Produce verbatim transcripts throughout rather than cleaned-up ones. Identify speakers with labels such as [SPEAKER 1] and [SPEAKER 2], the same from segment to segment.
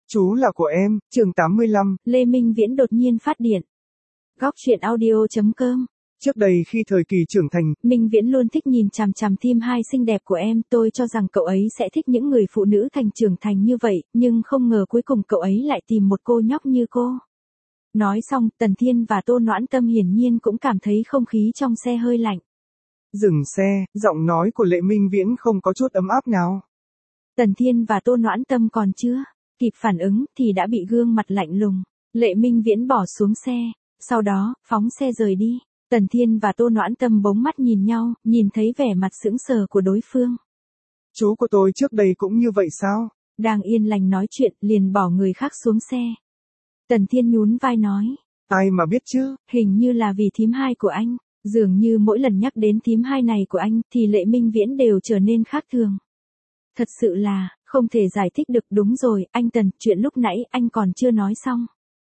[SPEAKER 1] Chú là của em, chương tám mươi lăm.
[SPEAKER 2] Lê Minh Viễn đột nhiên phát điện. Góc truyện audio chấm com.
[SPEAKER 1] Trước đây khi thời kỳ trưởng thành,
[SPEAKER 2] Minh Viễn luôn thích nhìn chằm chằm Thím Hai xinh đẹp của em, tôi cho rằng cậu ấy sẽ thích những người phụ nữ thành trưởng thành như vậy, nhưng không ngờ cuối cùng cậu ấy lại tìm một cô nhóc như cô. Nói xong, Tần Thiên và Tô Noãn Tâm hiển nhiên cũng cảm thấy không khí trong xe hơi lạnh.
[SPEAKER 1] Dừng xe, giọng nói của Lệ Minh Viễn không có chút ấm áp nào.
[SPEAKER 2] Tần Thiên và Tô Noãn Tâm còn chưa kịp phản ứng thì đã bị gương mặt lạnh lùng. Lệ Minh Viễn bỏ xuống xe, sau đó, phóng xe rời đi. Tần Thiên và Tô Noãn Tâm bỗng mắt nhìn nhau, nhìn thấy vẻ mặt sững sờ của đối phương.
[SPEAKER 1] Chú của tôi trước đây cũng như vậy sao?
[SPEAKER 2] Đang yên lành nói chuyện, liền bỏ người khác xuống xe. Tần Thiên nhún vai nói.
[SPEAKER 1] Ai mà biết chứ?
[SPEAKER 2] Hình như là vì Thím Hai của anh. Dường như mỗi lần nhắc đến Thím Hai này của anh, thì Lệ Minh Viễn đều trở nên khác thường. Thật sự là, không thể giải thích được. Đúng rồi, anh Tần, chuyện lúc nãy anh còn chưa nói xong.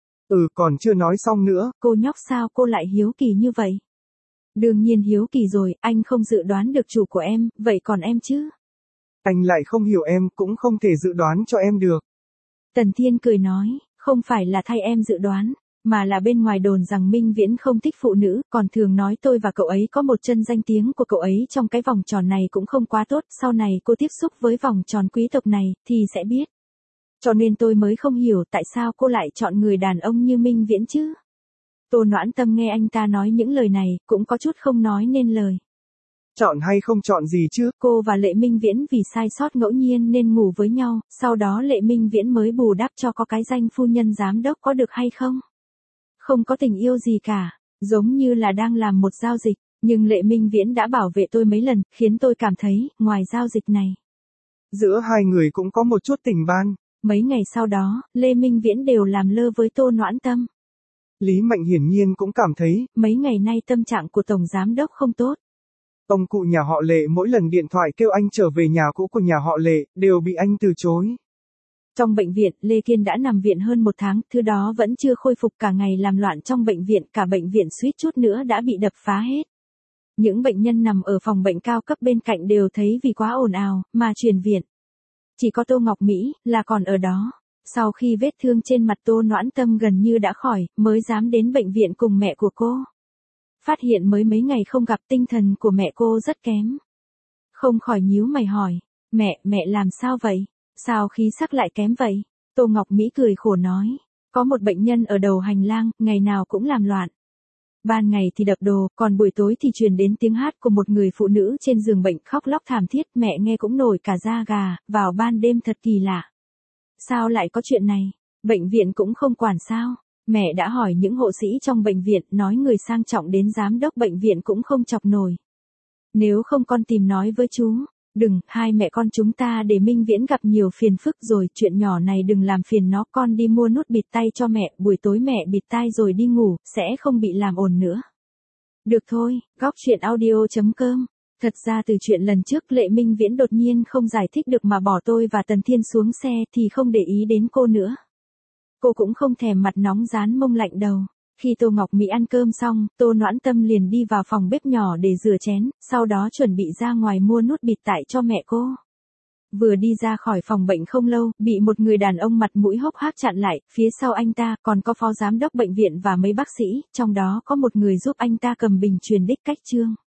[SPEAKER 1] Ừ, còn chưa nói xong nữa.
[SPEAKER 2] Cô nhóc sao cô lại hiếu kỳ như vậy? Đương nhiên hiếu kỳ rồi, anh không dự đoán được chủ của em, vậy còn em chứ?
[SPEAKER 1] Anh lại không hiểu em, cũng không thể dự đoán cho em được.
[SPEAKER 2] Tần Thiên cười nói, không phải là thay em dự đoán, mà là bên ngoài đồn rằng Minh Viễn không thích phụ nữ, còn thường nói tôi và cậu ấy có một chân, danh tiếng của cậu ấy trong cái vòng tròn này cũng không quá tốt, sau này cô tiếp xúc với vòng tròn quý tộc này, thì sẽ biết. Cho nên tôi mới không hiểu tại sao cô lại chọn người đàn ông như Minh Viễn chứ. Tô Noãn Tâm nghe anh ta nói những lời này, cũng có chút không nói nên lời.
[SPEAKER 1] Chọn hay không chọn gì chứ?
[SPEAKER 2] Cô và Lệ Minh Viễn vì sai sót ngẫu nhiên nên ngủ với nhau, sau đó Lệ Minh Viễn mới bù đắp cho có cái danh phu nhân giám đốc, có được hay không? Không có tình yêu gì cả, giống như là đang làm một giao dịch, nhưng Lệ Minh Viễn đã bảo vệ tôi mấy lần, khiến tôi cảm thấy, ngoài giao dịch này,
[SPEAKER 1] giữa hai người cũng có một chút tình ban.
[SPEAKER 2] Mấy ngày sau đó, Lê Minh Viễn đều làm lơ với Tô Noãn Tâm.
[SPEAKER 1] Lý Mạnh hiển nhiên cũng cảm thấy,
[SPEAKER 2] mấy ngày nay tâm trạng của Tổng Giám Đốc không tốt.
[SPEAKER 1] Ông cụ nhà họ Lệ mỗi lần điện thoại kêu anh trở về nhà cũ của nhà họ Lệ, đều bị anh từ chối.
[SPEAKER 2] Trong bệnh viện, Lê Kiên đã nằm viện hơn một tháng, thứ đó vẫn chưa khôi phục, cả ngày làm loạn trong bệnh viện, cả bệnh viện suýt chút nữa đã bị đập phá hết. Những bệnh nhân nằm ở phòng bệnh cao cấp bên cạnh đều thấy vì quá ồn ào, mà chuyển viện. Chỉ có Tô Ngọc Mỹ, là còn ở đó. Sau khi vết thương trên mặt Tô Noãn Tâm gần như đã khỏi, mới dám đến bệnh viện cùng mẹ của cô. Phát hiện mới mấy ngày không gặp, tinh thần của mẹ cô rất kém. Không khỏi nhíu mày hỏi, mẹ, mẹ làm sao vậy? Sao khí sắc lại kém vậy? Tô Ngọc Mỹ cười khổ nói, có một bệnh nhân ở đầu hành lang, ngày nào cũng làm loạn. Ban ngày thì đập đồ, còn buổi tối thì truyền đến tiếng hát của một người phụ nữ trên giường bệnh, khóc lóc thảm thiết, mẹ nghe cũng nổi cả da gà, vào ban đêm thật kỳ lạ. Sao lại có chuyện này? Bệnh viện cũng không quản sao? Mẹ đã hỏi những hộ sĩ trong bệnh viện, nói người sang trọng đến giám đốc bệnh viện cũng không chọc nổi. Nếu không con tìm nói với chú. Đừng, hai mẹ con chúng ta để Minh Viễn gặp nhiều phiền phức rồi, chuyện nhỏ này đừng làm phiền nó, con đi mua nút bịt tay cho mẹ, buổi tối mẹ bịt tai rồi đi ngủ, sẽ không bị làm ồn nữa. Được thôi, góc truyện audio chấm com. Thật ra từ chuyện lần trước Lệ Minh Viễn đột nhiên không giải thích được mà bỏ tôi và Tần Thiên xuống xe thì không để ý đến cô nữa. Cô cũng không thèm mặt nóng rán mông lạnh đầu. Khi Tô Ngọc Mỹ ăn cơm xong, Tô Noãn Tâm liền đi vào phòng bếp nhỏ để rửa chén, sau đó chuẩn bị ra ngoài mua nút bịt tai cho mẹ cô. Vừa đi ra khỏi phòng bệnh không lâu, bị một người đàn ông mặt mũi hốc hác chặn lại, phía sau anh ta còn có phó giám đốc bệnh viện và mấy bác sĩ, trong đó có một người giúp anh ta cầm bình truyền đích cách chương.